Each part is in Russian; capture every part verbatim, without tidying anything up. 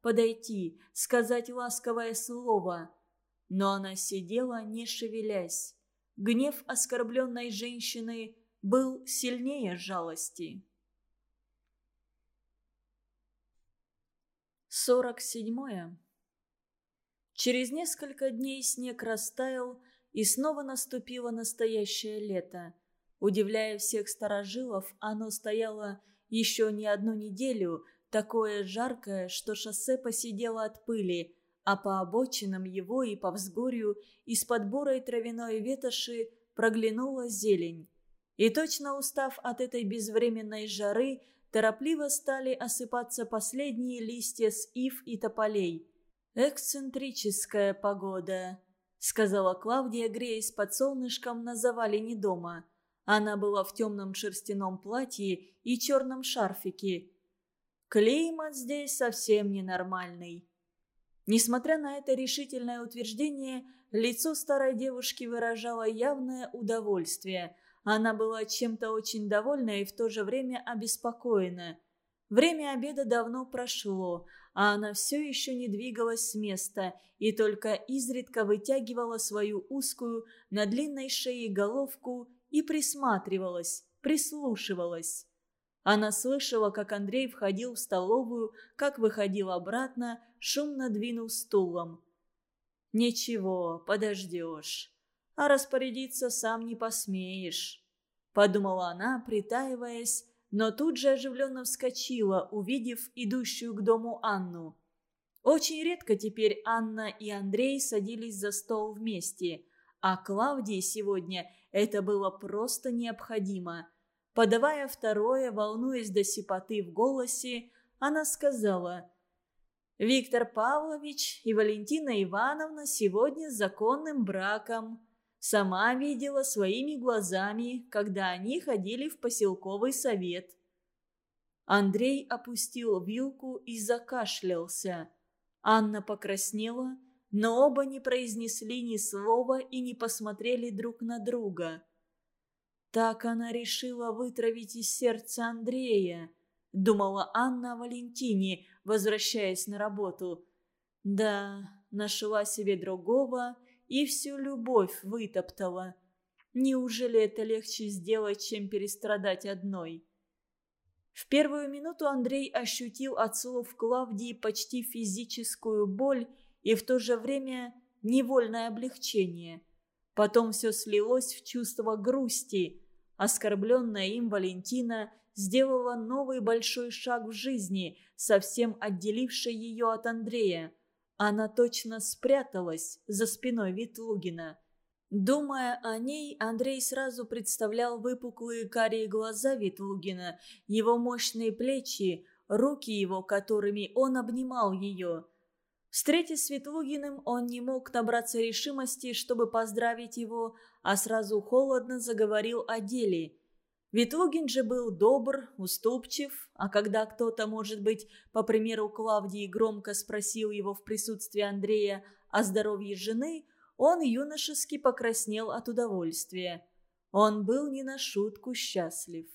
подойти, сказать ласковое слово. Но она сидела, не шевелясь. Гнев оскорбленной женщины был сильнее жалости. сорок седьмое. Через несколько дней снег растаял, и снова наступило настоящее лето. Удивляя всех старожилов, оно стояло еще не одну неделю, такое жаркое, что шоссе поседело от пыли, а по обочинам его и по взгорью из-под бурой травяной ветоши проглянула зелень. И точно устав от этой безвременной жары, торопливо стали осыпаться последние листья с ив и тополей. «Эксцентрическая погода», — сказала Клавдия, греясь под солнышком на завалине дома. Она была в темном шерстяном платье и черном шарфике. «Климат здесь совсем ненормальный». Несмотря на это решительное утверждение, лицо старой девушки выражало явное удовольствие. Она была чем-то очень довольна и в то же время обеспокоена. Время обеда давно прошло, а она все еще не двигалась с места и только изредка вытягивала свою узкую на длинной шее головку и присматривалась, прислушивалась. Она слышала, как Андрей входил в столовую, как выходил обратно, шумно двинув стулом. «Ничего, подождешь. А распорядиться сам не посмеешь», — подумала она, притаиваясь, но тут же оживленно вскочила, увидев идущую к дому Анну. Очень редко теперь Анна и Андрей садились за стол вместе, а Клавдии сегодня это было просто необходимо. Подавая второе, волнуясь до сипоты в голосе, она сказала: «Виктор Павлович и Валентина Ивановна сегодня с законным браком. Сама видела своими глазами, когда они ходили в поселковый совет». Андрей опустил вилку и закашлялся. Анна покраснела, но оба не произнесли ни слова и не посмотрели друг на друга. «Так она решила вытравить из сердца Андрея», — думала Анна о Валентине, возвращаясь на работу. «Да, нашла себе другого и всю любовь вытоптала. Неужели это легче сделать, чем перестрадать одной?» В первую минуту Андрей ощутил от слов Клавдии почти физическую боль и в то же время невольное облегчение. Потом все слилось в чувство грусти. Оскорбленная им Валентина сделала новый большой шаг в жизни, совсем отделивший ее от Андрея. Она точно спряталась за спиной Ветлугина. Думая о ней, Андрей сразу представлял выпуклые карие глаза Ветлугина, его мощные плечи, руки его, которыми он обнимал ее. Встретясь с Ветлугиным, он не мог набраться решимости, чтобы поздравить его, а сразу холодно заговорил о деле. Ветлугин же был добр, уступчив, а когда кто-то, может быть, по примеру Клавдии, громко спросил его в присутствии Андрея о здоровье жены, он юношески покраснел от удовольствия. Он был не на шутку счастлив.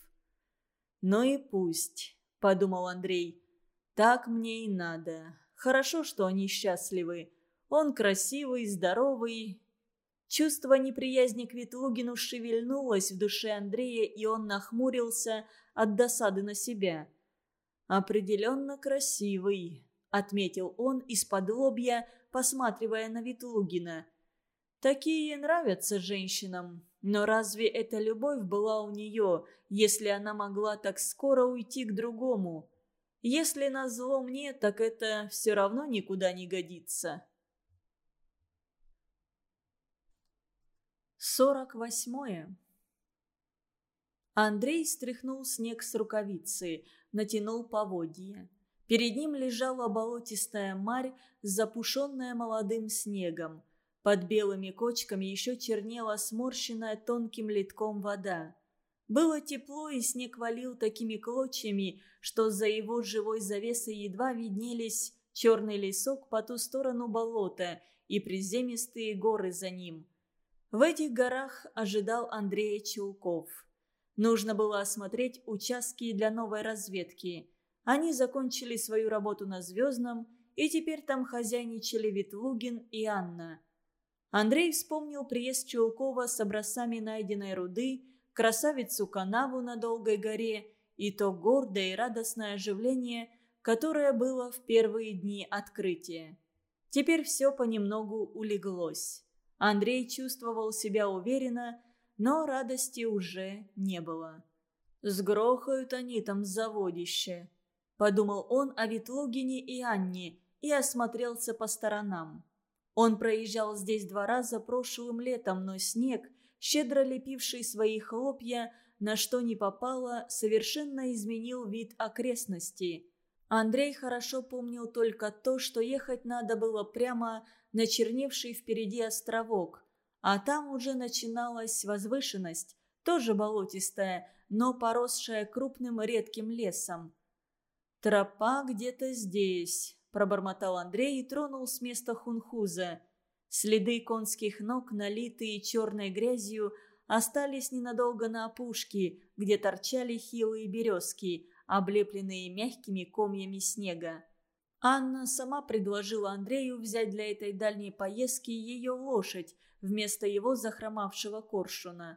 «Ну и пусть», — подумал Андрей, — «так мне и надо. Хорошо, что они счастливы. Он красивый, здоровый». Чувство неприязни к Ветлугину шевельнулось в душе Андрея, и он нахмурился от досады на себя. «Определенно красивый», — отметил он из-под лобья, посматривая на Ветлугина. «Такие нравятся женщинам, но разве эта любовь была у нее, если она могла так скоро уйти к другому? Если назло мне, так это все равно никуда не годится». сорок восьмое. Андрей стряхнул снег с рукавицы, натянул поводья. Перед ним лежала болотистая марь, запушенная молодым снегом. Под белыми кочками еще чернела сморщенная тонким литком вода. Было тепло, и снег валил такими клочьями, что за его живой завесой едва виднелись черный лесок по ту сторону болота и приземистые горы за ним. В этих горах ожидал Андрея Чулков. Нужно было осмотреть участки для новой разведки. Они закончили свою работу на Звездном и теперь там хозяйничали Ветлугин и Анна. Андрей вспомнил приезд Чулкова с образцами найденной руды, красавицу канаву на Долгой горе и то гордое и радостное оживление, которое было в первые дни открытия. Теперь все понемногу улеглось. Андрей чувствовал себя уверенно, но радости уже не было. «Сгрохают они там заводище», – подумал он о Ветлугине и Анне и осмотрелся по сторонам. Он проезжал здесь два раза прошлым летом, но снег, щедро лепивший свои хлопья, на что ни попало, совершенно изменил вид окрестностей. Андрей хорошо помнил только то, что ехать надо было прямо на черневший впереди островок, а там уже начиналась возвышенность, тоже болотистая, но поросшая крупным редким лесом. «Тропа где-то здесь», – пробормотал Андрей и тронул с места хунхуза. Следы конских ног, налитые черной грязью, остались ненадолго на опушке, где торчали хилые березки, облепленные мягкими комьями снега. Анна сама предложила Андрею взять для этой дальней поездки ее лошадь вместо его захромавшего коршуна.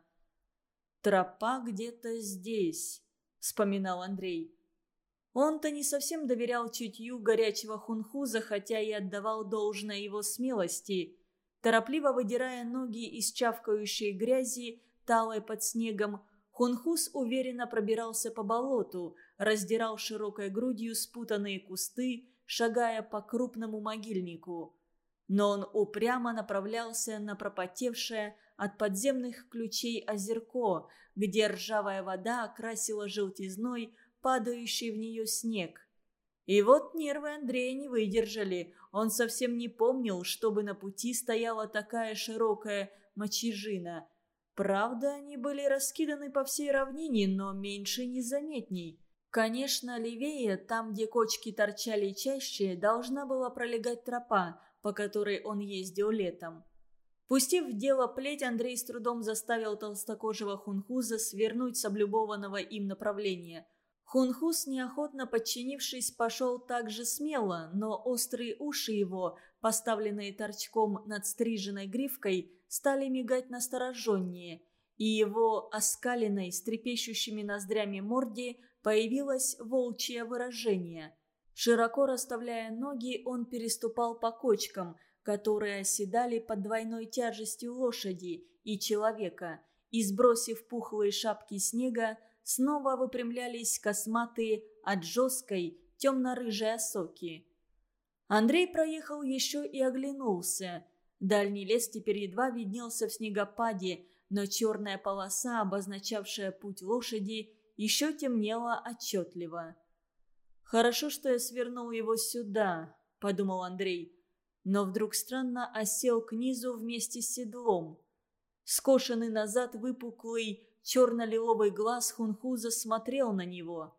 «Тропа где-то здесь», – вспоминал Андрей. Он-то не совсем доверял чутью горячего хунхуза, хотя и отдавал должное его смелости. Торопливо выдирая ноги из чавкающей грязи, талой под снегом, хунхуз уверенно пробирался по болоту, раздирал широкой грудью спутанные кусты, шагая по крупному могильнику. Но он упрямо направлялся на пропотевшее от подземных ключей озерко, где ржавая вода окрасила желтизной падающий в нее снег. И вот нервы Андрея не выдержали. Он совсем не помнил, чтобы на пути стояла такая широкая мочежина. Правда, они были раскиданы по всей равнине, но меньше незаметней. Конечно, левее, там, где кочки торчали чаще, должна была пролегать тропа, по которой он ездил летом. Пустив в дело плеть, Андрей с трудом заставил толстокожего хунхуза свернуть с облюбованного им направления. Хунхуз, неохотно подчинившись, пошел так же смело, но острые уши его, поставленные торчком над стриженной гривкой, стали мигать настороженнее, и его оскаленной с трепещущими ноздрями морде появилось волчье выражение. Широко расставляя ноги, он переступал по кочкам, которые оседали под двойной тяжестью лошади и человека, и, сбросив пухлые шапки снега, снова выпрямлялись косматые от жесткой темно-рыжей осоки. Андрей проехал еще и оглянулся. Дальний лес теперь едва виднелся в снегопаде, но черная полоса, обозначавшая путь лошади, еще темнела отчетливо. «Хорошо, что я свернул его сюда», — подумал Андрей, но вдруг странно осел к низу вместе с седлом. Скошенный назад выпуклый черно-лиловый глаз хунхуза смотрел на него.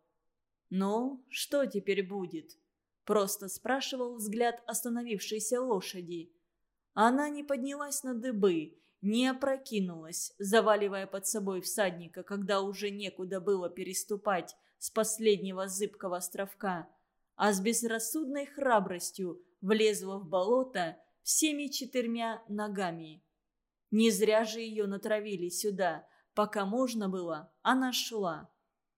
«Ну, что теперь будет?» – просто спрашивал взгляд остановившейся лошади. Она не поднялась на дыбы, не опрокинулась, заваливая под собой всадника, когда уже некуда было переступать с последнего зыбкого островка, а с безрассудной храбростью влезла в болото всеми четырьмя ногами. Не зря же ее натравили сюда. Пока можно было, она шла.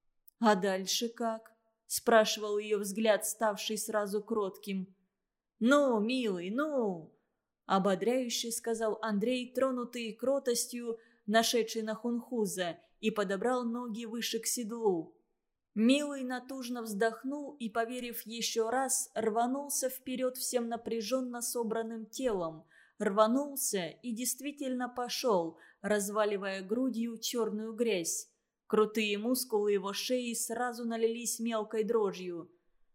«А дальше как?» – спрашивал ее взгляд, ставший сразу кротким. «Ну, милый, ну!» – ободряюще сказал Андрей, тронутый кротостью, нашедший на хунхуза, и подобрал ноги выше к седлу. Милый натужно вздохнул и, поверив еще раз, рванулся вперед всем напряженно собранным телом, рванулся и действительно пошел, разваливая грудью черную грязь. Крутые мускулы его шеи сразу налились мелкой дрожью.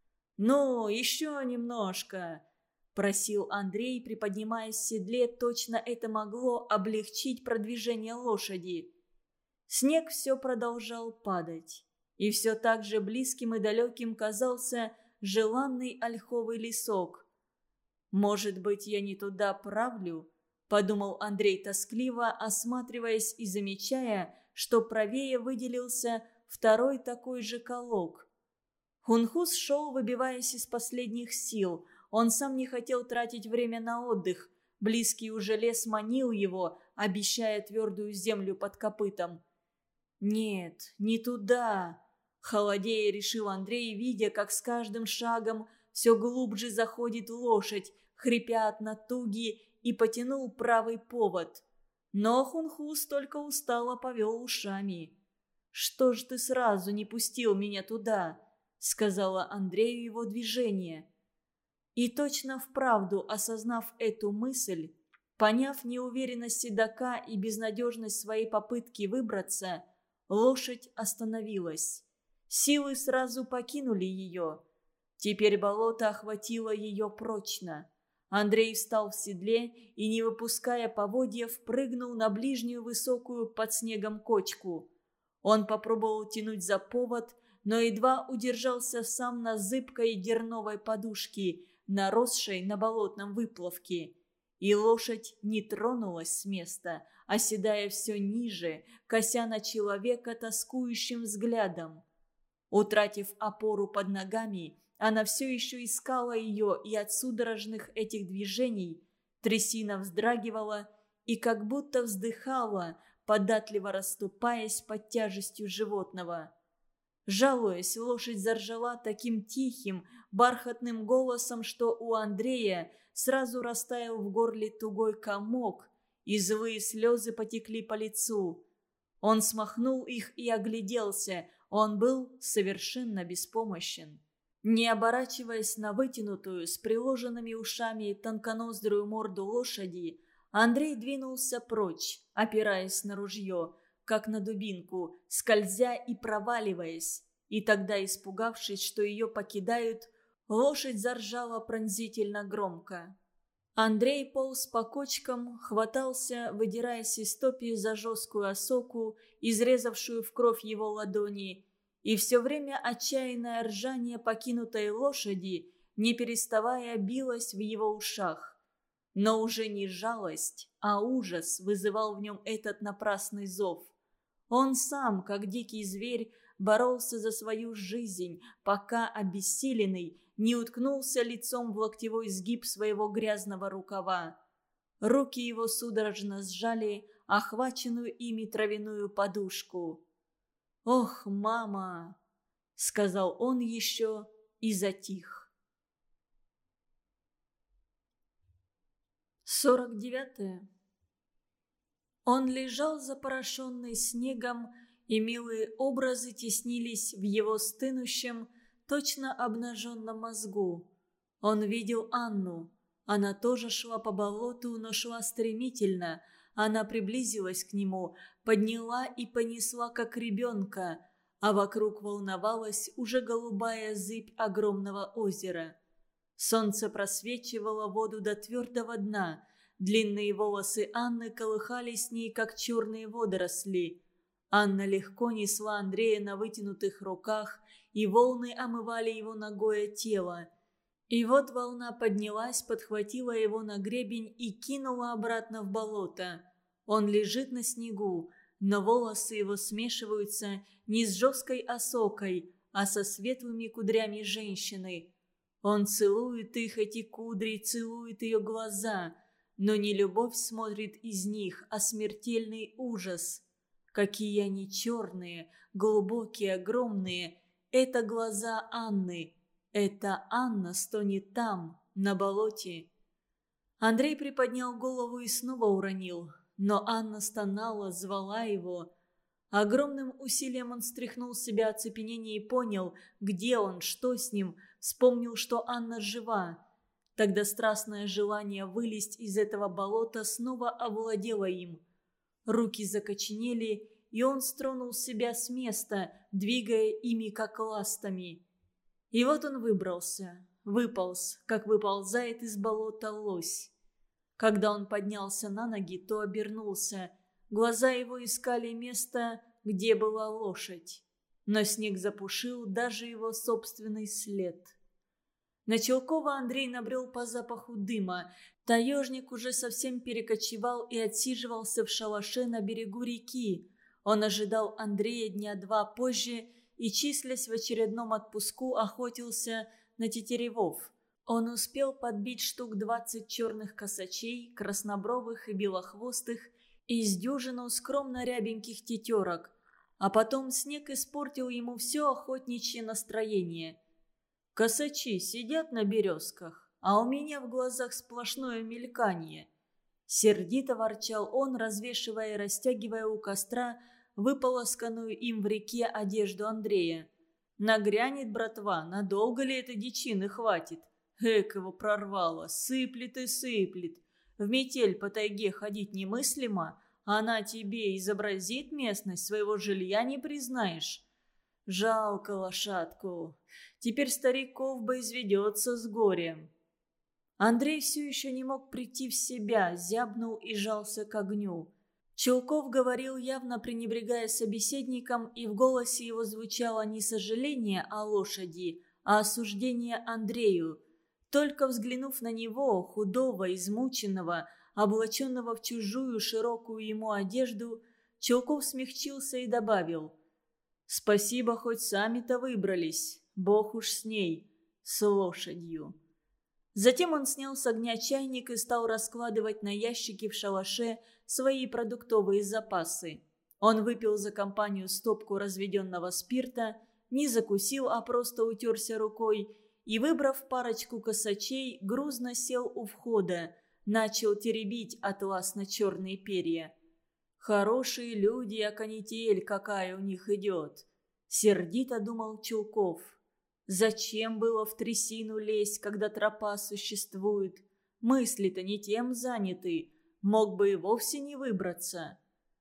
«Ну, еще немножко», – просил Андрей, приподнимаясь в седле, точно это могло облегчить продвижение лошади. Снег все продолжал падать, и все так же близким и далеким казался желанный ольховый лесок. «Может быть, я не туда правлю?» – подумал Андрей тоскливо, осматриваясь и замечая, что правее выделился второй такой же колок. Хунхуз шел, выбиваясь из последних сил. Он сам не хотел тратить время на отдых. Близкий уже лес манил его, обещая твердую землю под копытом. «Нет, не туда!» – холодея решил Андрей, видя, как с каждым шагом все глубже заходит лошадь, хрипя от натуги, и потянул правый повод. Но Хунхус только устало повел ушами. «Что ж ты сразу не пустил меня туда?» – сказала Андрею его движение. И точно вправду осознав эту мысль, поняв неуверенность седока и безнадежность своей попытки выбраться, лошадь остановилась. Силы сразу покинули ее. Теперь болото охватило ее прочно. Андрей встал в седле и, не выпуская поводья, впрыгнул на ближнюю высокую под снегом кочку. Он попробовал тянуть за повод, но едва удержался сам на зыбкой дерновой подушке, наросшей на болотном выплавке. И лошадь не тронулась с места, оседая все ниже, кося на человека тоскующим взглядом. Утратив опору под ногами, она все еще искала ее, и от судорожных этих движений трясина вздрагивала и как будто вздыхала, податливо расступаясь под тяжестью животного. Жалуясь, лошадь заржала таким тихим, бархатным голосом, что у Андрея сразу растаял в горле тугой комок, и злые слезы потекли по лицу. Он смахнул их и огляделся, он был совершенно беспомощен. Не оборачиваясь на вытянутую, с приложенными ушами тонконоздрую морду лошади, Андрей двинулся прочь, опираясь на ружье, как на дубинку, скользя и проваливаясь. И тогда, испугавшись, что ее покидают, лошадь заржала пронзительно громко. Андрей полз по кочкам, хватался, выдираясь из топи за жесткую осоку, изрезавшую в кровь его ладони, и все время отчаянное ржание покинутой лошади, не переставая, билось в его ушах. Но уже не жалость, а ужас вызывал в нем этот напрасный зов. Он сам, как дикий зверь, боролся за свою жизнь, пока, обессиленный, не уткнулся лицом в локтевой сгиб своего грязного рукава. Руки его судорожно сжали охваченную ими травяную подушку. «Ох, мама!» — сказал он еще и затих. сорок девятое. Он лежал запорошенный снегом, и милые образы теснились в его стынущем, точно обнаженном мозгу. Он видел Анну. Она тоже шла по болоту, но шла стремительно. Она приблизилась к нему, подняла и понесла, как ребенка, а вокруг волновалась уже голубая зыбь огромного озера. Солнце просвечивало воду до твердого дна. Длинные волосы Анны колыхались с ней, как черные водоросли. Анна легко несла Андрея на вытянутых руках, и волны омывали его нагое тело. И вот волна поднялась, подхватила его на гребень и кинула обратно в болото. Он лежит на снегу, но волосы его смешиваются не с жесткой осокой, а со светлыми кудрями женщины. Он целует их, эти кудри, целует ее глаза, но не любовь смотрит из них, а смертельный ужас. Какие они черные, глубокие, огромные. Это глаза Анны. Это Анна стонет там, на болоте. Андрей приподнял голову и снова уронил. Но Анна стонала, звала его. Огромным усилием он стряхнул с себя оцепенение и понял, где он, что с ним, вспомнил, что Анна жива. Тогда страстное желание вылезть из этого болота снова овладело им. Руки закоченели, и он стронул себя с места, двигая ими, как ластами. И вот он выбрался, выполз, как выползает из болота лось. Когда он поднялся на ноги, то обернулся. Глаза его искали место, где была лошадь. Но снег запушил даже его собственный след. На Челкова Андрей набрел по запаху дыма. Таежник уже совсем перекочевал и отсиживался в шалаше на берегу реки. Он ожидал Андрея дня два позже и, числясь в очередном отпуску, охотился на тетеревов. Он успел подбить штук двадцать черных косачей, краснобровых и белохвостых, и с дюжину скромно рябеньких тетерок. А потом снег испортил ему все охотничье настроение. Косачи сидят на березках, а у меня в глазах сплошное мельканье. Сердито ворчал он, развешивая и растягивая у костра выполосканную им в реке одежду Андрея. Нагрянет братва, надолго ли это дичины хватит? Эк его прорвало, сыплет и сыплет. В метель по тайге ходить немыслимо, а она тебе изобразит местность, своего жилья не признаешь. Жалко лошадку. Теперь стариков бы изведется с горем. Андрей все еще не мог прийти в себя, зябнул и жался к огню. Чулков говорил, явно пренебрегая собеседником, и в голосе его звучало не сожаление о лошади, а осуждение Андрею. Только взглянув на него, худого, измученного, облаченного в чужую широкую ему одежду, Чулков смягчился и добавил: «Спасибо, хоть сами-то выбрались, Бог уж с ней, с лошадью». Затем он снял с огня чайник и стал раскладывать на ящики в шалаше свои продуктовые запасы. Он выпил за компанию стопку разведенного спирта, не закусил, а просто утерся рукой, и, выбрав парочку косачей, грузно сел у входа, начал теребить атласно-черные перья. «Хорошие люди, а канитель какая у них идет!» — сердито думал Чулков. «Зачем было в трясину лезть, когда тропа существует? Мысли-то не тем заняты, мог бы и вовсе не выбраться».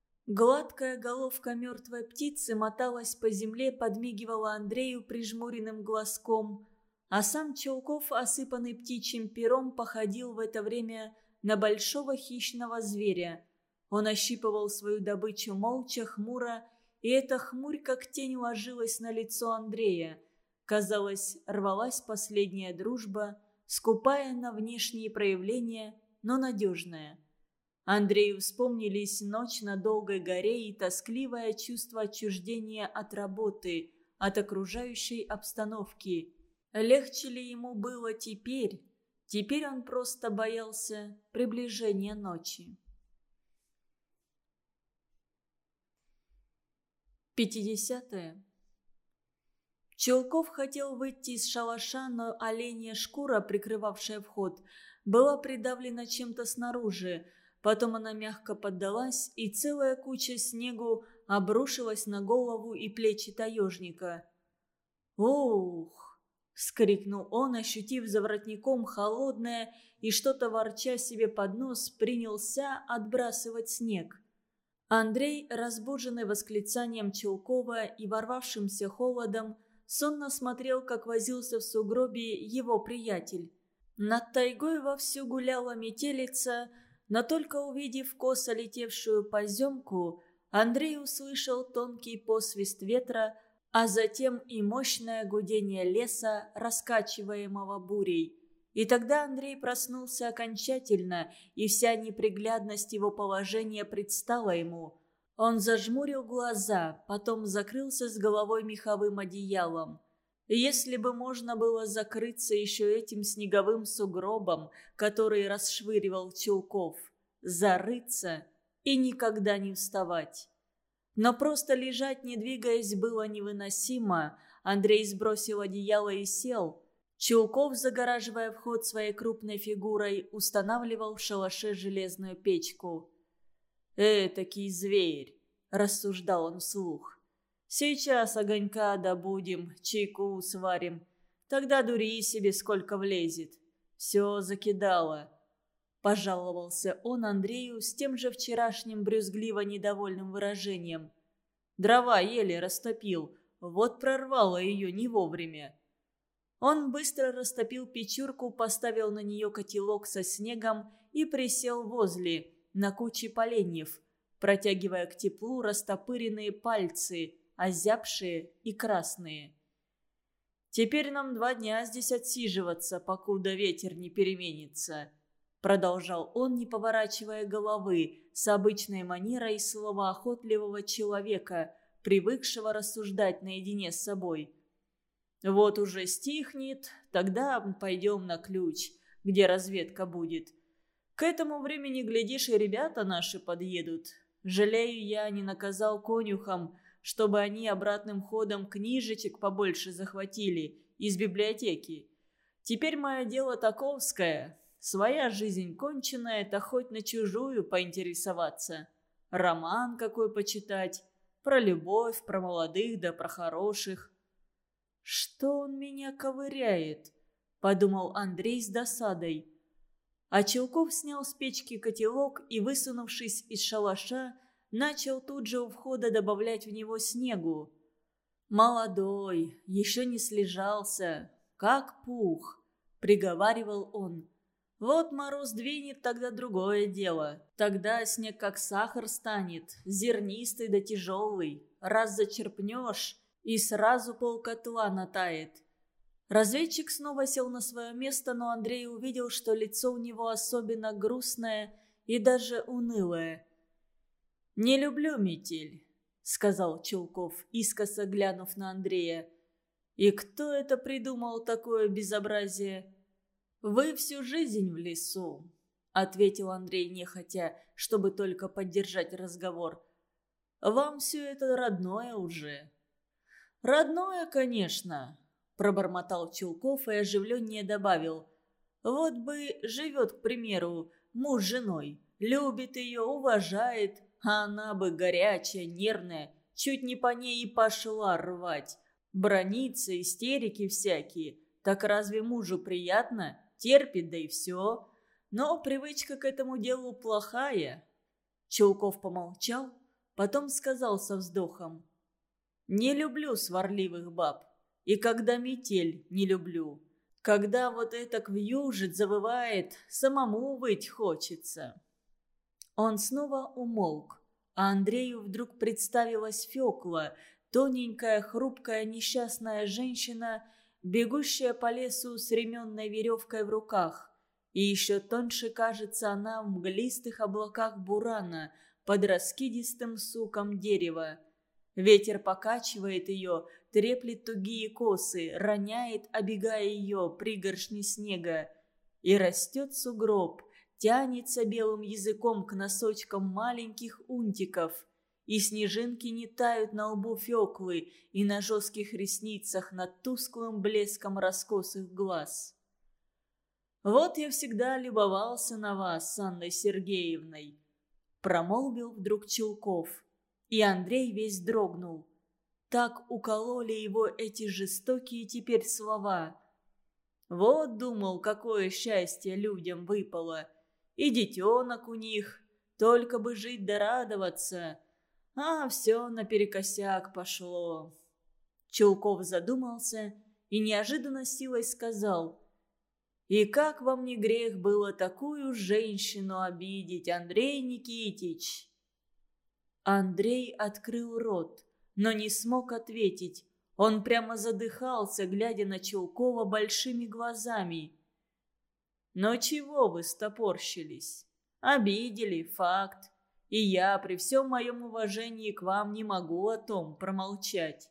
Гладкая головка мертвой птицы моталась по земле, подмигивала Андрею прижмуренным глазком, а сам Чулков, осыпанный птичьим пером, походил в это время на большого хищного зверя. Он ощипывал свою добычу молча, хмуро, и эта хмурь как тень ложилась на лицо Андрея. Казалось, рвалась последняя дружба, скупая на внешние проявления, но надежная. Андрею вспомнились ночь на долгой горе и тоскливое чувство отчуждения от работы, от окружающей обстановки. Легче ли ему было теперь? Теперь он просто боялся приближения ночи. пятидесятое. Чулков хотел выйти из шалаша, но оленья шкура, прикрывавшая вход, была придавлена чем-то снаружи. Потом она мягко поддалась, и целая куча снегу обрушилась на голову и плечи таежника. «Ух!» — вскрикнул он, ощутив за воротником холодное, и что-то ворча себе под нос принялся отбрасывать снег. Андрей, разбуженный восклицанием Чулкова и ворвавшимся холодом, сонно смотрел, как возился в сугробе его приятель. Над тайгой вовсю гуляла метелица, но только увидев косо летевшую поземку, Андрей услышал тонкий посвист ветра, а затем и мощное гудение леса, раскачиваемого бурей. И тогда Андрей проснулся окончательно, и вся неприглядность его положения предстала ему. Он зажмурил глаза, потом закрылся с головой меховым одеялом. Если бы можно было закрыться еще этим снеговым сугробом, который расшвыривал Чулков, зарыться и никогда не вставать. Но просто лежать, не двигаясь, было невыносимо. Андрей сбросил одеяло и сел. Чулков, загораживая вход своей крупной фигурой, устанавливал в шалаше железную печку. «Этакий зверь!» – рассуждал он вслух. «Сейчас огонька добудем, чайку сварим. Тогда дури себе, сколько влезет. Все закидало». Пожаловался он Андрею с тем же вчерашним брюзгливо-недовольным выражением. «Дрова еле растопил, вот прорвало ее не вовремя». Он быстро растопил печурку, поставил на нее котелок со снегом и присел возле, на куче поленьев, протягивая к теплу растопыренные пальцы, озябшие и красные. «Теперь нам два дня здесь отсиживаться, покуда ветер не переменится», продолжал он, не поворачивая головы, с обычной манерой словоохотливого человека, привыкшего рассуждать наедине с собой. Вот уже стихнет, тогда пойдем на ключ, где разведка будет. К этому времени, глядишь, и ребята наши подъедут. Жалею, я не наказал конюхам, чтобы они обратным ходом книжечек побольше захватили из библиотеки. Теперь мое дело таковское. Своя жизнь конченая, это хоть на чужую поинтересоваться. Роман какой почитать, про любовь, про молодых да про хороших. «Что он меня ковыряет?» – подумал Андрей с досадой. А Челков снял с печки котелок и, высунувшись из шалаша, начал тут же у входа добавлять в него снегу. «Молодой, еще не слежался, как пух», – приговаривал он. «Вот мороз двинет, тогда другое дело. Тогда снег как сахар станет, зернистый да тяжелый. Раз зачерпнешь, и сразу полкотла натает». Разведчик снова сел на свое место, но Андрей увидел, что лицо у него особенно грустное и даже унылое. «Не люблю метель», — сказал Челков, искоса глянув на Андрея. «И кто это придумал такое безобразие?» «Вы всю жизнь в лесу», — ответил Андрей нехотя, чтобы только поддержать разговор. «Вам все это родное уже». «Родное, конечно», — пробормотал Чулков и оживленнее добавил. «Вот бы живет, к примеру, муж с женой, любит ее, уважает, а она бы горячая, нервная, чуть не по ней и пошла рвать. Бранится, истерики всякие. Так разве мужу приятно? Терпит, да и все. Но привычка к этому делу плохая». Чулков помолчал, потом сказал со вздохом. «Не люблю сварливых баб. И когда метель не люблю. Когда вот этак вьюжит, завывает, самому выть хочется». Он снова умолк, а Андрею вдруг представилась Фёкла, тоненькая, хрупкая, несчастная женщина, бегущая по лесу с ременной веревкой в руках. И еще тоньше кажется она в мглистых облаках бурана под раскидистым суком дерева. Ветер покачивает ее, треплет тугие косы, роняет, обегая ее пригоршни снега. И растет сугроб, тянется белым языком к носочкам маленьких унтиков. И снежинки не тают на лбу Феклы и на жестких ресницах над тусклым блеском раскосых глаз. «Вот я всегда любовался на вас с Анной Сергеевной», — промолвил вдруг Чулков. И Андрей весь дрогнул. Так укололи его эти жестокие теперь слова. Вот, думал, какое счастье людям выпало. И детенок у них, только бы жить да радоваться. А все наперекосяк пошло. Чулков задумался и неожиданно силой сказал: «И как вам не грех было такую женщину обидеть, Андрей Никитич?» Андрей открыл рот, но не смог ответить. Он прямо задыхался, глядя на Чулкова большими глазами. «Но чего вы стопорщились? Обидели, факт. И я при всем моем уважении к вам не могу о том промолчать».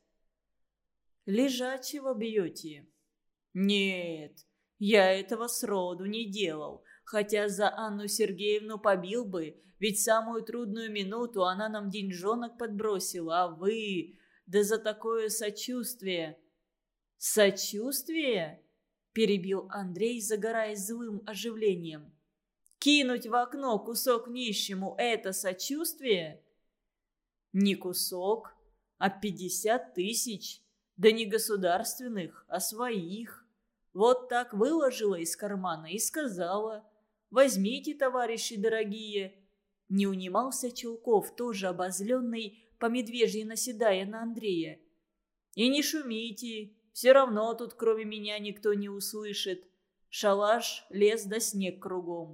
«Лежачего бьете?» «Нет, я этого сроду не делал, хотя за Анну Сергеевну побил бы, ведь самую трудную минуту она нам деньжонок подбросила, а вы... Да за такое сочувствие!» «Сочувствие?» – перебил Андрей, загораясь злым оживлением. «Кинуть в окно кусок нищему – это сочувствие?» «Не кусок, а пятьдесят тысяч. Да не государственных, а своих. Вот так выложила из кармана и сказала: возьмите, товарищи дорогие». Не унимался Чулков, тоже обозленный, по медвежьи наседая на Андрея. «И не шумите, все равно тут кроме меня никто не услышит. Шалаш, лес да снег кругом».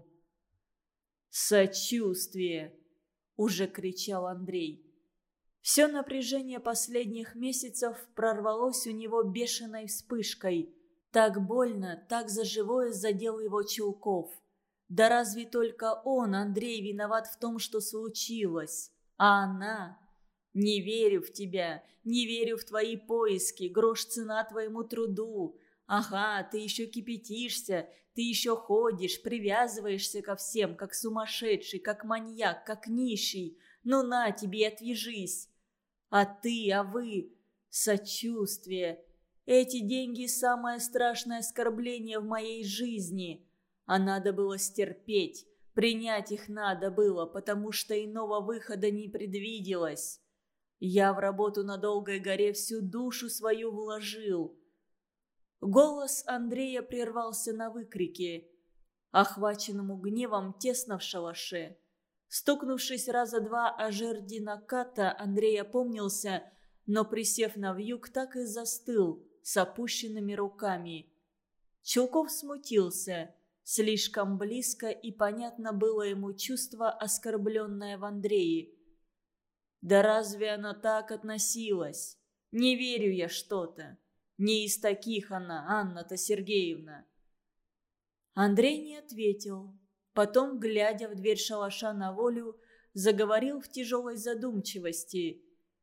«Сочувствие!» – уже кричал Андрей. Все напряжение последних месяцев прорвалось у него бешеной вспышкой. Так больно, так за живое задел его Чулков. Да разве только он, Андрей, виноват в том, что случилось? А она... Не верю в тебя, не верю в твои поиски, грош цена твоему труду. Ага, ты еще кипятишься, ты еще ходишь, привязываешься ко всем, как сумасшедший, как маньяк, как нищий. Ну на тебе и отвяжись. А ты, а вы, сочувствие. Эти деньги – самое страшное оскорбление в моей жизни. А надо было стерпеть, принять их надо было, потому что иного выхода не предвиделось. Я в работу на Долгой горе всю душу свою вложил. Голос Андрея прервался на выкрике, охваченному гневом тесно в шалаше. Стукнувшись раза два о жерди наката, Андрей опомнился, но, присев на вьюг, так и застыл с опущенными руками. Чулков смутился. Слишком близко и понятно было ему чувство, оскорбленное в Андрее. Да разве она так относилась? Не верю я что-то. Не из таких она, Анна-то Сергеевна. Андрей не ответил. Потом, глядя в дверь шалаша на волю, заговорил в тяжелой задумчивости.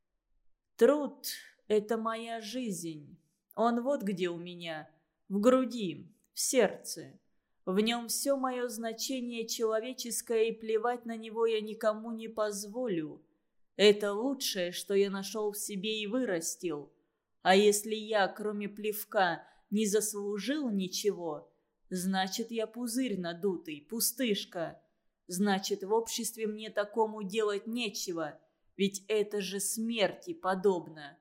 «Труд — это моя жизнь. Он вот где у меня, в груди, в сердце. В нем все мое значение человеческое, и плевать на него я никому не позволю. Это лучшее, что я нашел в себе и вырастил. А если я, кроме плевка, не заслужил ничего, значит, я пузырь надутый, пустышка. Значит, в обществе мне такому делать нечего, ведь это же смерти подобно».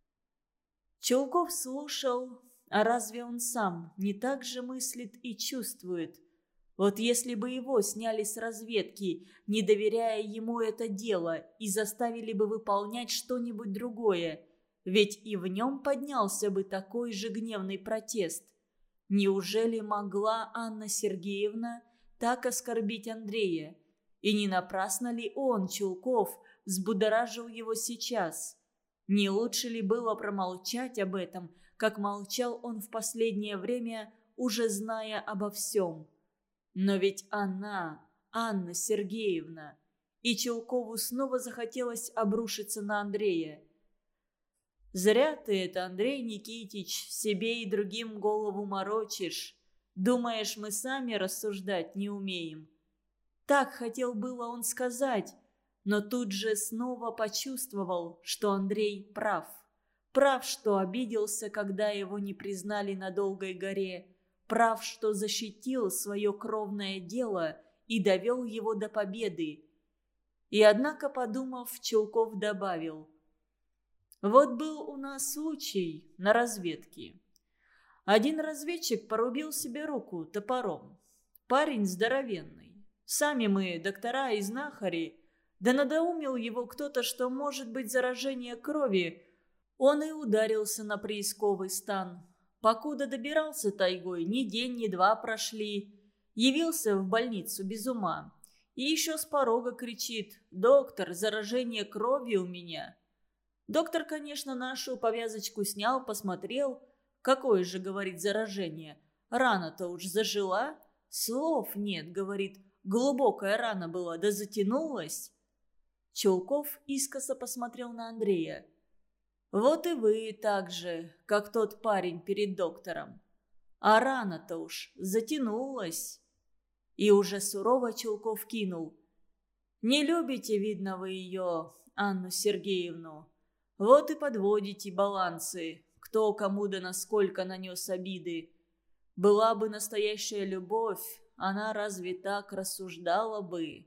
Чулков слушал, а разве он сам не так же мыслит и чувствует? Вот если бы его сняли с разведки, не доверяя ему это дело, и заставили бы выполнять что-нибудь другое, ведь и в нем поднялся бы такой же гневный протест. Неужели могла Анна Сергеевна так оскорбить Андрея? И не напрасно ли он, Чулков, взбудоражил его сейчас? Не лучше ли было промолчать об этом, как молчал он в последнее время, уже зная обо всем? Но ведь она, Анна Сергеевна, и Чулкову снова захотелось обрушиться на Андрея. «Зря ты это, Андрей Никитич, себе и другим голову морочишь. Думаешь, мы сами рассуждать не умеем?» Так хотел было он сказать, но тут же снова почувствовал, что Андрей прав. Прав, что обиделся, когда его не признали на Долгой горе. Прав, что защитил свое кровное дело и довел его до победы. И однако, подумав, Чулков добавил: «Вот был у нас случай на разведке. Один разведчик порубил себе руку топором. Парень здоровенный. Сами мы, доктора и знахари, да надоумил его кто-то, что может быть заражение крови. Он и ударился на приисковый стан. Покуда добирался тайгой, ни день, ни два прошли. Явился в больницу без ума. И еще с порога кричит: «Доктор, заражение крови у меня». Доктор, конечно, нашу повязочку снял, посмотрел. Какое же, говорит, заражение? Рана-то уж зажила. Слов нет, говорит, глубокая рана была, да затянулась. Чулков искоса посмотрел на Андрея. «Вот и вы так же, как тот парень перед доктором. А рана-то уж затянулась». И уже сурово Чулков кинул: «Не любите, видно, вы ее, Анну Сергеевну. Вот и подводите балансы, кто кому да насколько нанес обиды. Была бы настоящая любовь, она разве так рассуждала бы?»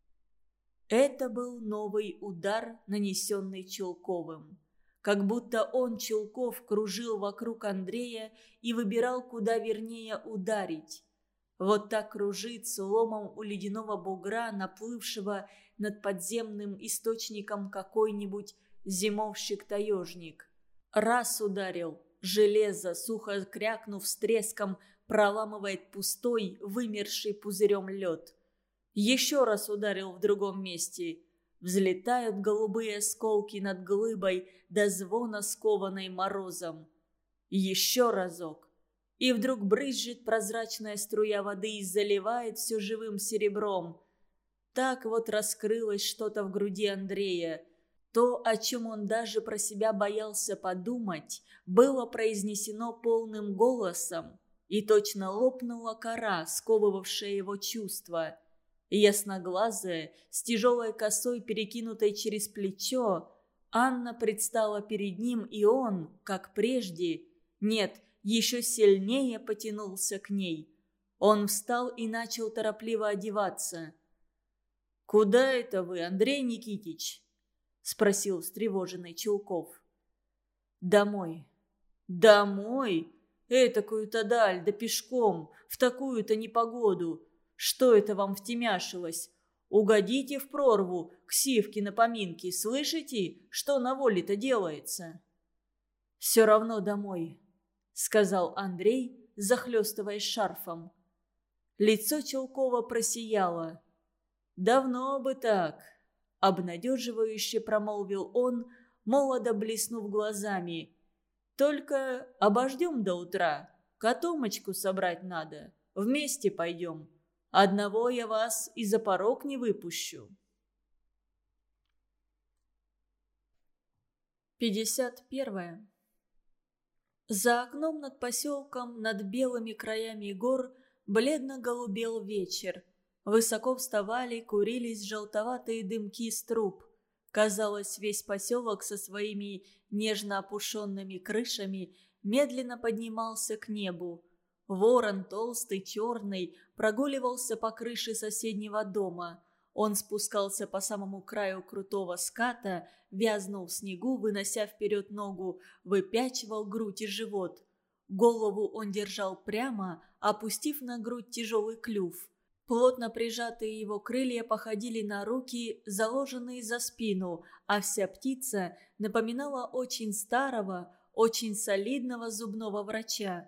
Это был новый удар, нанесенный Чулковым. Как будто он, Чулков, кружил вокруг Андрея и выбирал, куда вернее ударить. Вот так кружит с ломом у ледяного бугра, наплывшего над подземным источником, какой-нибудь зимовщик-таежник. Раз ударил, железо, сухо крякнув с треском, проламывает пустой, вымерший пузырем лед. Еще раз ударил в другом месте. Взлетают голубые осколки над глыбой до звона, скованной морозом. Еще разок. И вдруг брызжет прозрачная струя воды и заливает все живым серебром. Так вот раскрылось что-то в груди Андрея. То, о чем он даже про себя боялся подумать, было произнесено полным голосом, и точно лопнула кора, сковывавшая его чувства. Ясноглазая, с тяжелой косой, перекинутой через плечо, Анна предстала перед ним, и он, как прежде, нет, еще сильнее потянулся к ней. Он встал и начал торопливо одеваться. «Куда это вы, Андрей Никитич?» – спросил встревоженный Чулков. «Домой». «Домой? Этакую-то даль, да пешком, в такую-то непогоду. Что это вам втемяшилось? Угодите в прорву, к Сивке на поминки, слышите, что на воле-то делается?» «Все равно домой», — сказал Андрей, захлестываясь шарфом. Лицо Чулкова просияло. «Давно бы так», — обнадеживающе промолвил он, молодо блеснув глазами. «Только обождем до утра, котомочку собрать надо, вместе пойдем. Одного я вас и за порог не выпущу». пятьдесят первое. За окном над поселком, над белыми краями гор, бледно голубел вечер. Высоко вставали, курились желтоватые дымки с труб. Казалось, весь поселок со своими нежно опушенными крышами медленно поднимался к небу. Ворон, толстый, черный, прогуливался по крыше соседнего дома. Он спускался по самому краю крутого ската, вязнул в снегу, вынося вперед ногу, выпячивал грудь и живот. Голову он держал прямо, опустив на грудь тяжелый клюв. Плотно прижатые его крылья походили на руки, заложенные за спину, а вся птица напоминала очень старого, очень солидного зубного врача.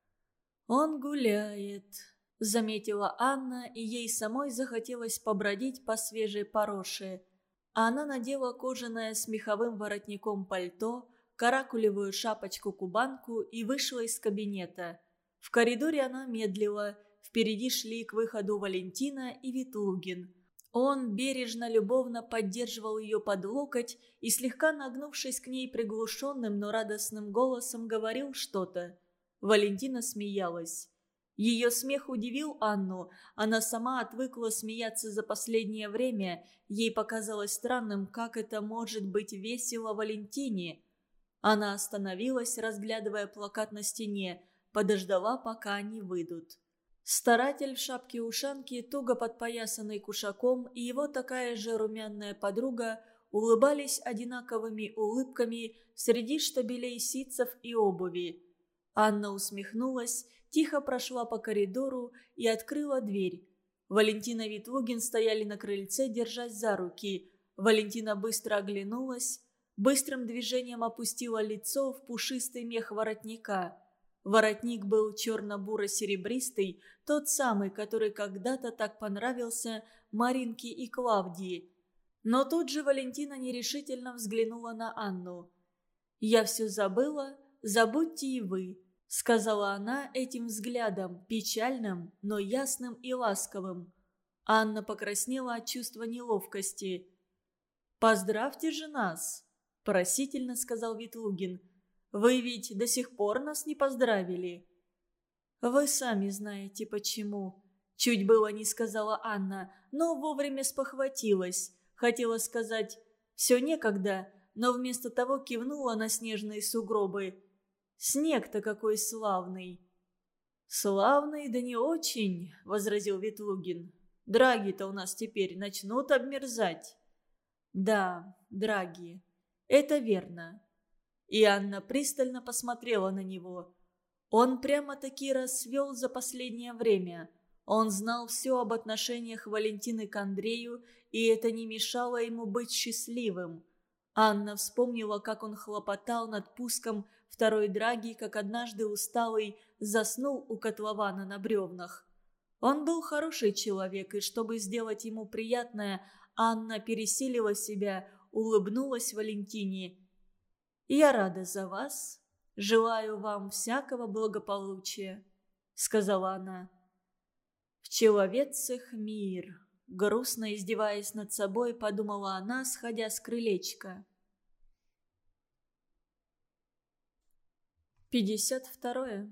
«Он гуляет», — заметила Анна, и ей самой захотелось побродить по свежей пороше. Она надела кожаное с меховым воротником пальто, каракулевую шапочку-кубанку и вышла из кабинета. В коридоре она медлила. Впереди шли к выходу Валентина и Ветлугин. Он бережно-любовно поддерживал ее под локоть и, слегка нагнувшись к ней приглушенным, но радостным голосом, говорил что-то. Валентина смеялась. Ее смех удивил Анну. Она сама отвыкла смеяться за последнее время. Ей показалось странным, как это может быть весело Валентине. Она остановилась, разглядывая плакат на стене, подождала, пока они выйдут. Старатель в шапке-ушанке, туго подпоясанный кушаком, и его такая же румяная подруга улыбались одинаковыми улыбками среди штабелей ситцев и обуви. Анна усмехнулась, тихо прошла по коридору и открыла дверь. Валентина и Ветлугин стояли на крыльце, держась за руки. Валентина быстро оглянулась, быстрым движением опустила лицо в пушистый мех воротника. Воротник был черно-буро-серебристый, тот самый, который когда-то так понравился Маринке и Клавдии. Но тут же Валентина нерешительно взглянула на Анну. «Я все забыла, забудьте и вы», — сказала она этим взглядом, печальным, но ясным и ласковым. Анна покраснела от чувства неловкости. «Поздравьте же нас», — просительно сказал Ветлугин. «Вы ведь до сих пор нас не поздравили». «Вы сами знаете, почему», — чуть было не сказала Анна, но вовремя спохватилась. Хотела сказать «все некогда», но вместо того кивнула на снежные сугробы. «Снег-то какой славный!» «Славный, да не очень», — возразил Ветлугин. «Драги-то у нас теперь начнут обмерзать». «Да, драги, это верно». И Анна пристально посмотрела на него. Он прямо-таки расцвел за последнее время. Он знал все об отношениях Валентины к Андрею, и это не мешало ему быть счастливым. Анна вспомнила, как он хлопотал над пуском второй драги, как однажды усталый заснул у котлована на бревнах. Он был хороший человек, и чтобы сделать ему приятное, Анна пересилила себя, улыбнулась Валентине. «Я рада за вас. Желаю вам всякого благополучия», — сказала она. «В человецах мир», — грустно издеваясь над собой, подумала она, сходя с крылечка. пятьдесят второе.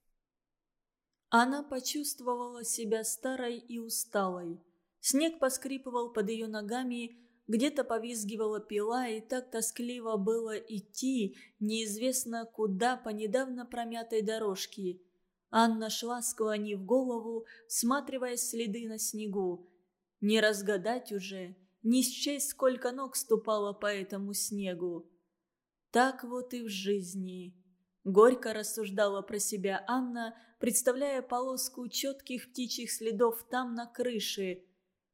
Она почувствовала себя старой и усталой. Снег поскрипывал под ее ногами, где-то повизгивала пила, и так тоскливо было идти неизвестно куда по недавно промятой дорожке. Анна шла, склонив голову, всматривая следы на снегу. Не разгадать уже, не счесть, сколько ног ступало по этому снегу. Так вот и в жизни. Горько рассуждала про себя Анна, представляя полоску четких птичьих следов там на крыше.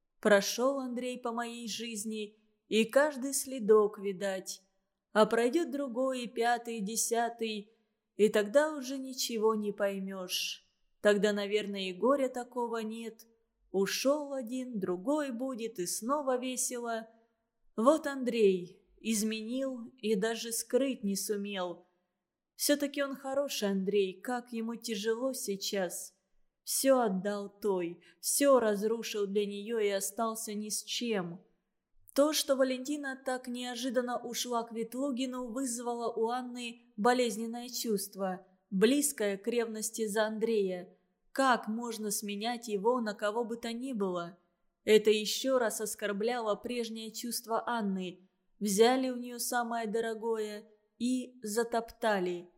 Прошел Андрей по моей жизни, и каждый следок видать. А пройдет другой, и пятый, и десятый, и тогда уже ничего не поймешь. Тогда, наверное, и горя такого нет. Ушел один, другой будет, и снова весело. Вот Андрей изменил и даже скрыть не сумел. Все-таки он хороший Андрей, как ему тяжело сейчас. Все отдал той, все разрушил для нее и остался ни с чем. То, что Валентина так неожиданно ушла к Ветлугину, вызвало у Анны болезненное чувство, близкое к ревности за Андрея. Как можно сменять его на кого бы то ни было? Это еще раз оскорбляло прежнее чувство Анны. Взяли у нее самое дорогое и затоптали.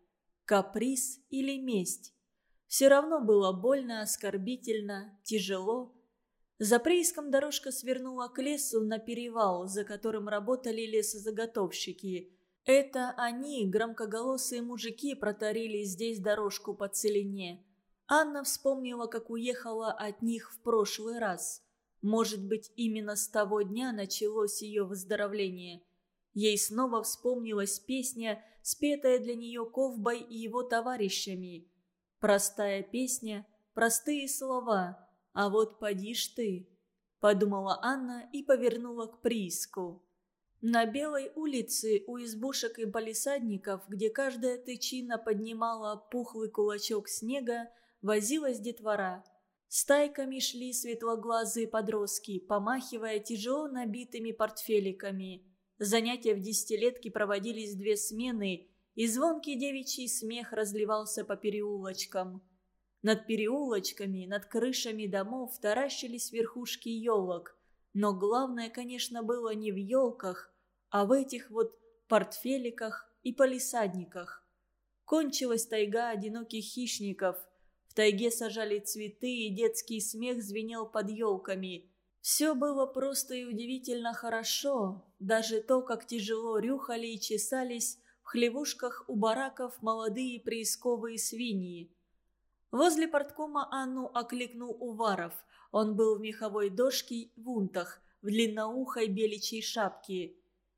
Каприз или месть? Все равно было больно, оскорбительно, тяжело. За прииском дорожка свернула к лесу на перевал, за которым работали лесозаготовщики. Это они, громкоголосые мужики, протарили здесь дорожку по целине. Анна вспомнила, как уехала от них в прошлый раз. Может быть, именно с того дня началось ее выздоровление. Ей снова вспомнилась песня, спетая для нее Ковбой и его товарищами. Простая песня, простые слова. «А вот поди ж ты», — подумала Анна и повернула к прииску. На Белой улице у избушек и палисадников, где каждая тычина поднимала пухлый кулачок снега, возилась детвора. Стайками шли светлоглазые подростки, помахивая тяжело набитыми портфеликами. Занятия в десятилетке проводились две смены, и звонкий девичий смех разливался по переулочкам. Над переулочками, над крышами домов таращились верхушки елок. Но главное, конечно, было не в елках, а в этих вот портфеликах и палисадниках. Кончилась тайга одиноких хищников. В тайге сажали цветы, и детский смех звенел под елками. Все было просто и удивительно хорошо. Даже то, как тяжело рюхали и чесались в хлевушках у бараков молодые приисковые свиньи. Возле порткома Анну окликнул Уваров. Он был в меховой дожке в унтах, в длинноухой беличьей шапке.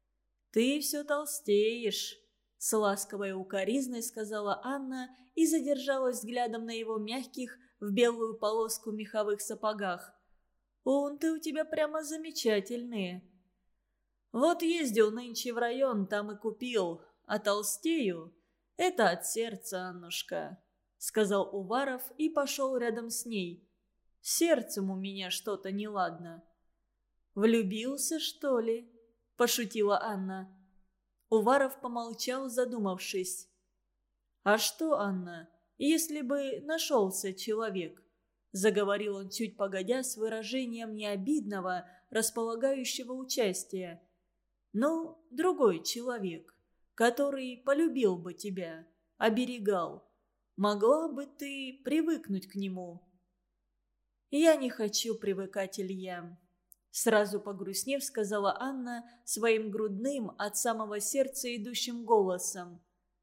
«Ты все толстеешь», — с ласковой укоризной сказала Анна и задержалась взглядом на его мягких в белую полоску меховых сапогах. «Унты у тебя прямо замечательные». «Вот ездил нынче в район, там и купил, а толстею. Это от сердца, Аннушка», — сказал Уваров и пошел рядом с ней. «С сердцем у меня что-то неладно». «Влюбился, что ли?» – пошутила Анна. Уваров помолчал, задумавшись. «А что, Анна, если бы нашелся человек?» – заговорил он чуть погодя с выражением необидного, располагающего участия. «Ну, другой человек, который полюбил бы тебя, оберегал. Могла бы ты привыкнуть к нему?» «Я не хочу привыкать, Илья», — сразу погрустнев сказала Анна своим грудным, от самого сердца идущим голосом.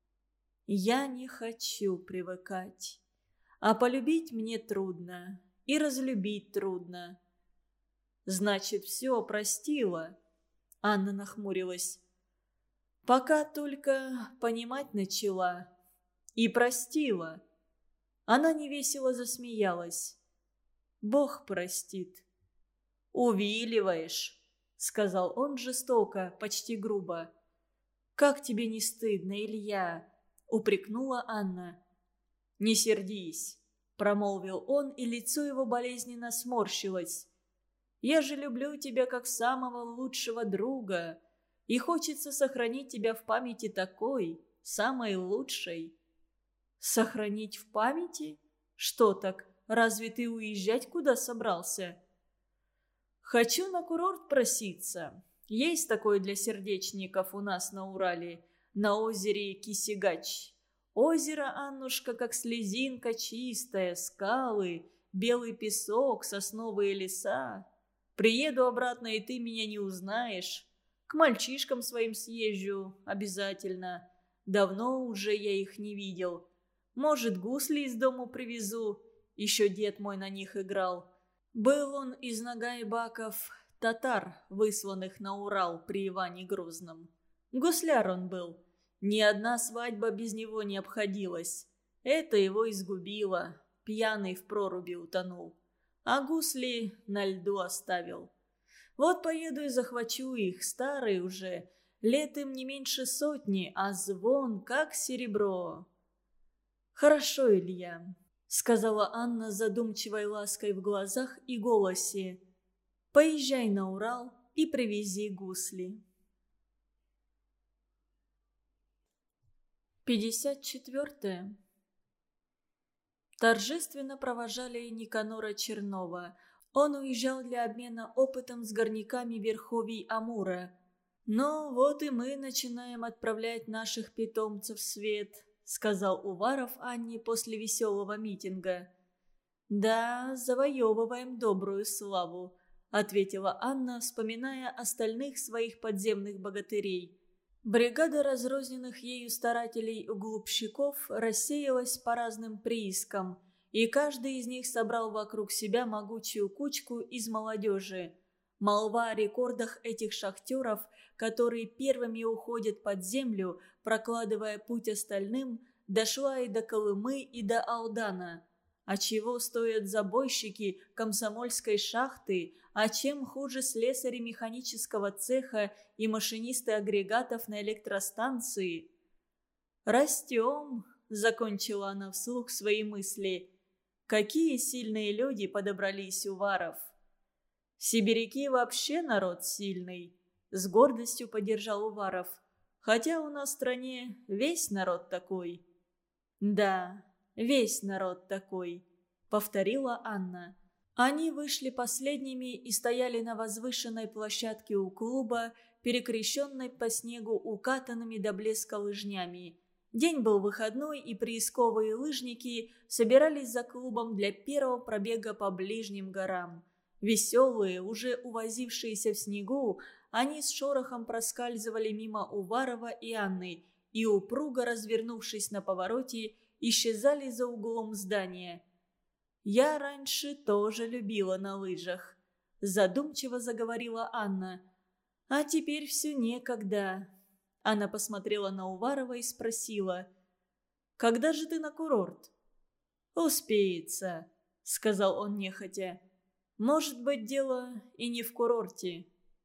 «Я не хочу привыкать. А полюбить мне трудно, и разлюбить трудно». «Значит, все простила?» — Анна нахмурилась. «Пока только понимать начала. И простила». Она невесело засмеялась. «Бог простит». «Увиливаешь», — сказал он жестоко, почти грубо. «Как тебе не стыдно, Илья?» — упрекнула Анна. «Не сердись», — промолвил он, и лицо его болезненно сморщилось. «Я же люблю тебя как самого лучшего друга, и хочется сохранить тебя в памяти такой, самой лучшей». Сохранить в памяти? Что так, разве ты уезжать куда собрался? Хочу на курорт проситься. Есть такой для сердечников у нас на Урале, на озере Кисигач. Озеро, Аннушка, как слезинка чистая, скалы, белый песок, сосновые леса. Приеду обратно, и ты меня не узнаешь. К мальчишкам своим съезжу обязательно. Давно уже я их не видел. Может, гусли из дому привезу. Еще дед мой на них играл. Был он из Нагайбаков татар, высланных на Урал при Иване Грозном. Гусляр он был. Ни одна свадьба без него не обходилась. Это его изгубило. Пьяный в проруби утонул. А гусли на льду оставил. Вот поеду и захвачу их, старые уже. Лет им не меньше сотни, а звон как серебро. «Хорошо, Илья», — сказала Анна задумчивой лаской в глазах и голосе. «Поезжай на Урал и привези гусли». пятьдесят четвертое. Торжественно провожали Никанора Чернова. Он уезжал для обмена опытом с горняками верховий Амура. «Ну вот и мы начинаем отправлять наших питомцев в свет», — сказал Уваров Анне после веселого митинга. «Да, завоевываем добрую славу», — ответила Анна, вспоминая остальных своих подземных богатырей. Бригада разрозненных ею старателей-углубщиков рассеялась по разным приискам, и каждый из них собрал вокруг себя могучую кучку из молодежи. Молва о рекордах этих шахтеров, которые первыми уходят под землю, прокладывая путь остальным, дошла и до Колымы, и до Алдана. А чего стоят забойщики комсомольской шахты, а чем хуже слесари механического цеха и машинисты агрегатов на электростанции? «Растем», — закончила она вслух свои мысли. «Какие сильные люди подобрались, Уваров!» «Сибиряки вообще народ сильный», — с гордостью поддержал Уваров. «Хотя у нас в стране весь народ такой». «Да, весь народ такой», — повторила Анна. Они вышли последними и стояли на возвышенной площадке у клуба, перекрещенной по снегу укатанными до блеска лыжнями. День был выходной, и приисковые лыжники собирались за клубом для первого пробега по ближним горам. Веселые, уже увозившиеся в снегу, они с шорохом проскальзывали мимо Уварова и Анны и, упруго развернувшись на повороте, исчезали за углом здания. «Я раньше тоже любила на лыжах», – задумчиво заговорила Анна. «А теперь все некогда». Она посмотрела на Уварова и спросила: «Когда же ты на курорт?» «Успеется», – сказал он нехотя. «Может быть, дело и не в курорте».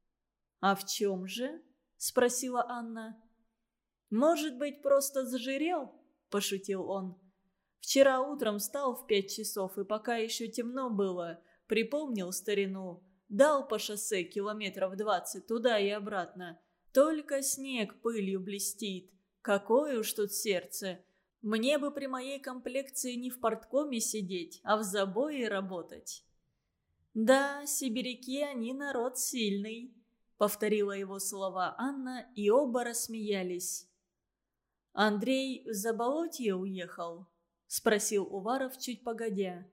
«А в чем же?» – спросила Анна. «Может быть, просто зажирел?» – пошутил он. «Вчера утром встал в пять часов, и пока еще темно было, припомнил старину, дал по шоссе километров двадцать туда и обратно. Только снег пылью блестит. Какое уж тут сердце! Мне бы при моей комплекции не в порткоме сидеть, а в забое работать». «Да, сибиряки, они народ сильный», — повторила его слова Анна, и оба рассмеялись. «Андрей в Заболотье уехал?» — спросил Уваров чуть погодя.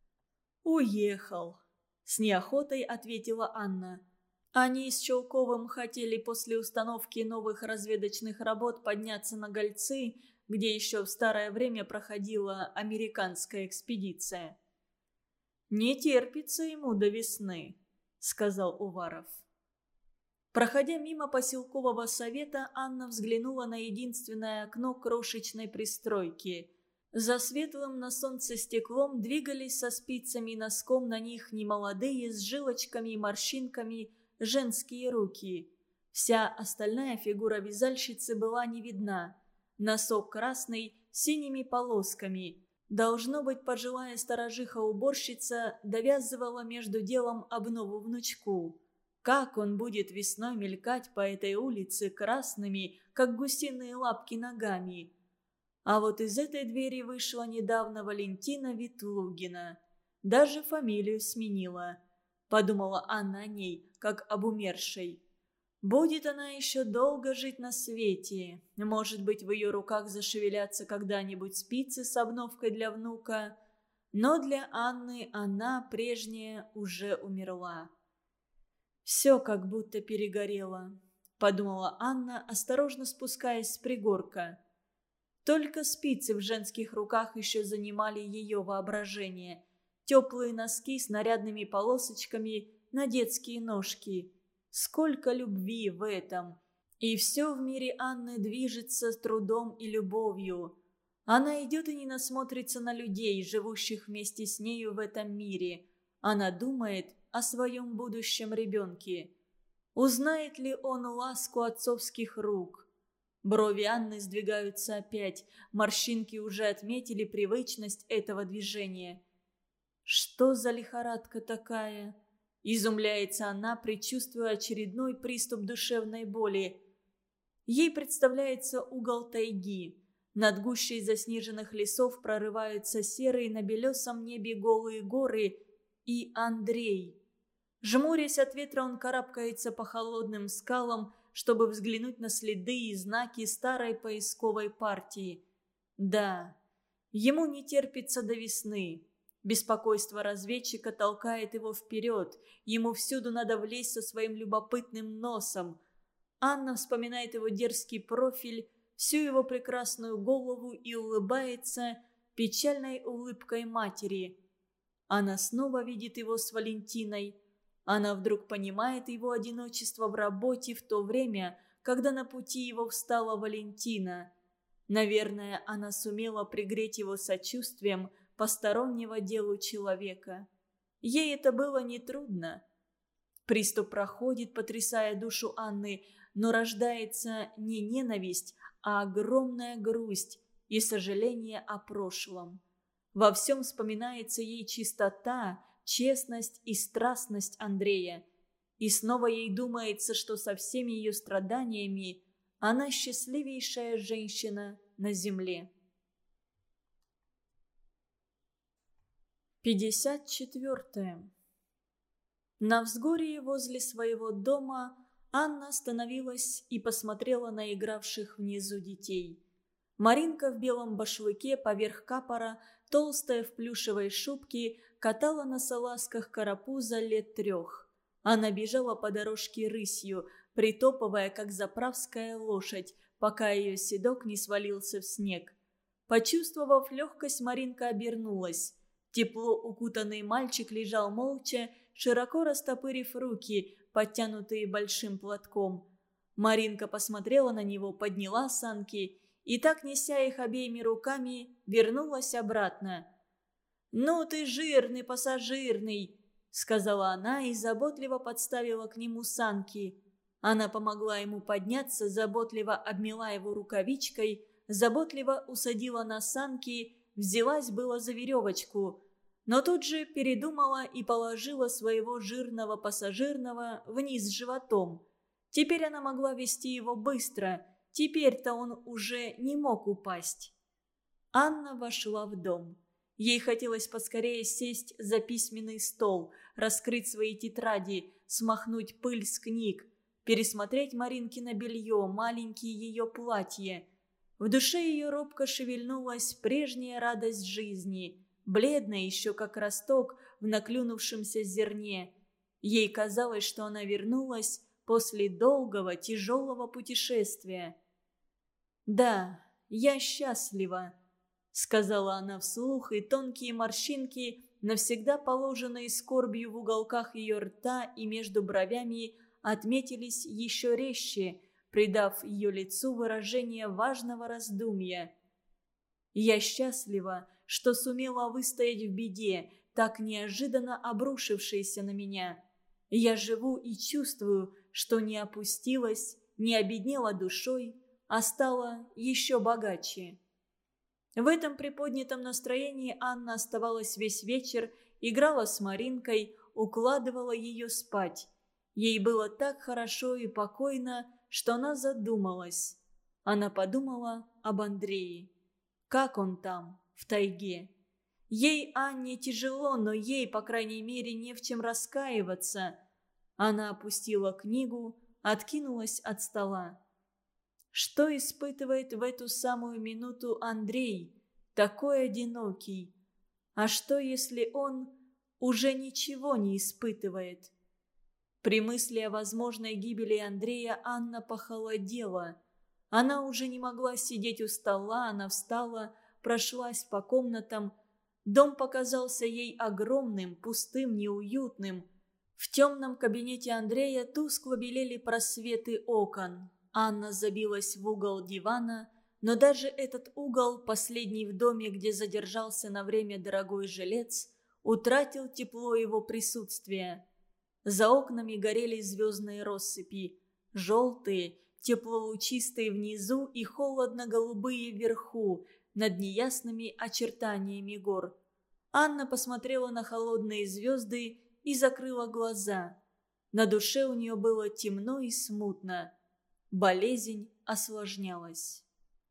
«Уехал», — с неохотой ответила Анна. Они с Челковым хотели после установки новых разведочных работ подняться на Гольцы, где еще в старое время проходила американская экспедиция. «Не терпится ему до весны», — сказал Уваров. Проходя мимо поселкового совета, Анна взглянула на единственное окно крошечной пристройки. За светлым на солнце стеклом двигались со спицами и носком на них немолодые с жилочками и морщинками женские руки. Вся остальная фигура вязальщицы была не видна. Носок красный с синими полосками. Должно быть, пожилая сторожиха-уборщица довязывала между делом обнову внучку. Как он будет весной мелькать по этой улице красными, как гусиные лапки, ногами? А вот из этой двери вышла недавно Валентина Ветлугина. Даже фамилию сменила. Подумала Анна о ней, как об умершей. Будет она еще долго жить на свете. Может быть, в ее руках зашевелятся когда-нибудь спицы с обновкой для внука. Но для Анны она, прежняя, уже умерла. «Все как будто перегорело», — подумала Анна, осторожно спускаясь с пригорка. Только спицы в женских руках еще занимали ее воображение. Теплые носки с нарядными полосочками на детские ножки. Сколько любви в этом! И все в мире Анны движется с трудом и любовью. Она идет и не насмотрится на людей, живущих вместе с нею в этом мире. Она думает о своем будущем ребенке. Узнает ли он ласку отцовских рук? Брови Анны сдвигаются опять. Морщинки уже отметили привычность этого движения. «Что за лихорадка такая?» Изумляется она, предчувствуя очередной приступ душевной боли. Ей представляется угол тайги. Над гущей заснеженных лесов прорываются серые на белесом небе голые горы и Андрей. Жмурясь от ветра, он карабкается по холодным скалам, чтобы взглянуть на следы и знаки старой поисковой партии. Да, ему не терпится до весны. Беспокойство разведчика толкает его вперед. Ему всюду надо влезть со своим любопытным носом. Анна вспоминает его дерзкий профиль, всю его прекрасную голову и улыбается печальной улыбкой матери. Она снова видит его с Валентиной. Она вдруг понимает его одиночество в работе в то время, когда на пути его встала Валентина. Наверное, она сумела пригреть его сочувствием постороннего делу человека. Ей это было нетрудно. Приступ проходит, потрясая душу Анны, но рождается не ненависть, а огромная грусть и сожаление о прошлом. Во всем вспоминается ей чистота, честность и страстность Андрея. И снова ей думается, что со всеми ее страданиями она счастливейшая женщина на земле. пятьдесят четвертое. На взгорье возле своего дома Анна остановилась и посмотрела на игравших внизу детей. Маринка в белом башлыке поверх капора, толстая в плюшевой шубке, катала на салазках карапуза лет трех. Она бежала по дорожке рысью, притопывая, как заправская лошадь, пока ее седок не свалился в снег. Почувствовав легкость, Маринка обернулась. Тепло укутанный мальчик лежал молча, широко растопырив руки, подтянутые большим платком. Маринка посмотрела на него, подняла санки и, так неся их обеими руками, вернулась обратно. «Ну ты жирный, пассажирный!» — сказала она и заботливо подставила к нему санки. Она помогла ему подняться, заботливо обмела его рукавичкой, заботливо усадила на санки, взялась было за веревочку, но тут же передумала и положила своего жирного пассажирного вниз животом. Теперь она могла вести его быстро, теперь-то он уже не мог упасть. Анна вошла в дом. Ей хотелось поскорее сесть за письменный стол, раскрыть свои тетради, смахнуть пыль с книг, пересмотреть Маринкино белье, маленькие ее платья. В душе ее робко шевельнулась прежняя радость жизни, бледная еще как росток в наклюнувшемся зерне. Ей казалось, что она вернулась после долгого тяжелого путешествия. «Да, я счастлива», — сказала она вслух, и тонкие морщинки, навсегда положенные скорбью в уголках ее рта и между бровями, отметились еще резче, придав ее лицу выражение важного раздумья. «Я счастлива, что сумела выстоять в беде, так неожиданно обрушившейся на меня. Я живу и чувствую, что не опустилась, не обеднела душой, а стала еще богаче». В этом приподнятом настроении Анна оставалась весь вечер, играла с Маринкой, укладывала ее спать. Ей было так хорошо и покойно, что она задумалась. Она подумала об Андрее. Как он там, в тайге? Ей, Анне, тяжело, но ей, по крайней мере, не в чем раскаиваться. Она опустила книгу, откинулась от стола. Что испытывает в эту самую минуту Андрей, такой одинокий? А что, если он уже ничего не испытывает? При мысли о возможной гибели Андрея Анна похолодела. Она уже не могла сидеть у стола, она встала, прошлась по комнатам. Дом показался ей огромным, пустым, неуютным. В темном кабинете Андрея тускло белели просветы окон. Анна забилась в угол дивана, но даже этот угол, последний в доме, где задержался на время дорогой жилец, утратил тепло его присутствия. За окнами горели звездные россыпи, желтые, теплолучистые внизу и холодно-голубые вверху, над неясными очертаниями гор. Анна посмотрела на холодные звезды и закрыла глаза. На душе у нее было темно и смутно. Болезнь осложнялась.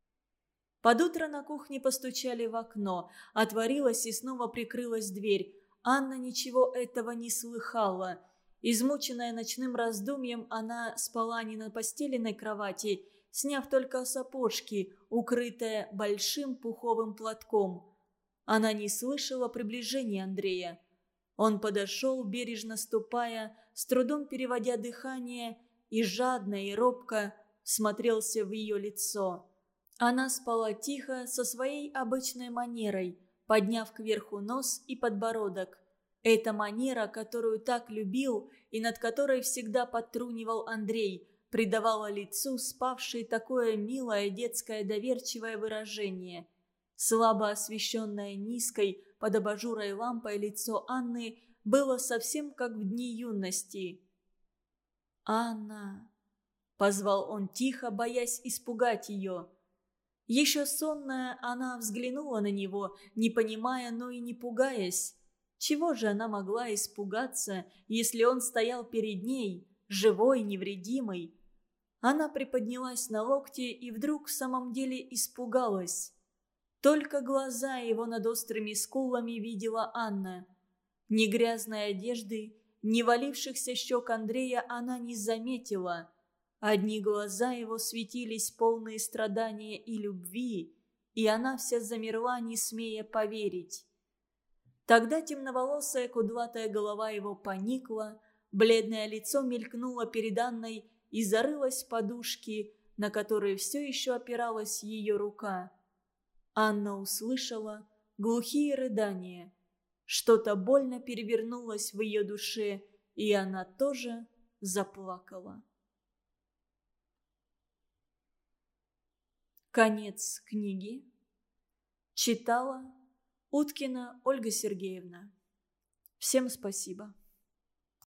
Под утро на кухне постучали в окно. Отворилась и снова прикрылась дверь. Анна ничего этого не слыхала. Измученная ночным раздумьем, она спала не на постеленной кровати, сняв только сапожки, укрытая большим пуховым платком. Она не слышала приближения Андрея. Он подошел, бережно ступая, с трудом переводя дыхание, и жадно и робко смотрелся в ее лицо. Она спала тихо, со своей обычной манерой, подняв кверху нос и подбородок. Эта манера, которую так любил и над которой всегда подтрунивал Андрей, придавала лицу спавшей такое милое детское доверчивое выражение. Слабо освещенное низкой под абажурой лампой лицо Анны было совсем как в дни юности. «Анна!» – позвал он тихо, боясь испугать ее. Еще сонная, она взглянула на него, не понимая, но и не пугаясь. Чего же она могла испугаться, если он стоял перед ней, живой, невредимый? Она приподнялась на локте и вдруг в самом деле испугалась. Только глаза его над острыми скулами видела Анна. Ни грязной одежды, ни валившихся щек Андрея она не заметила. Одни глаза его светились, полные страдания и любви, и она вся замерла, не смея поверить. Тогда темноволосая кудлатая голова его поникла, бледное лицо мелькнуло перед Анной и зарылось в подушки, на которые все еще опиралась ее рука. Анна услышала глухие рыдания. Что-то больно перевернулось в ее душе, и она тоже заплакала. Конец книги. Читала Уткина Ольга Сергеевна. Всем спасибо.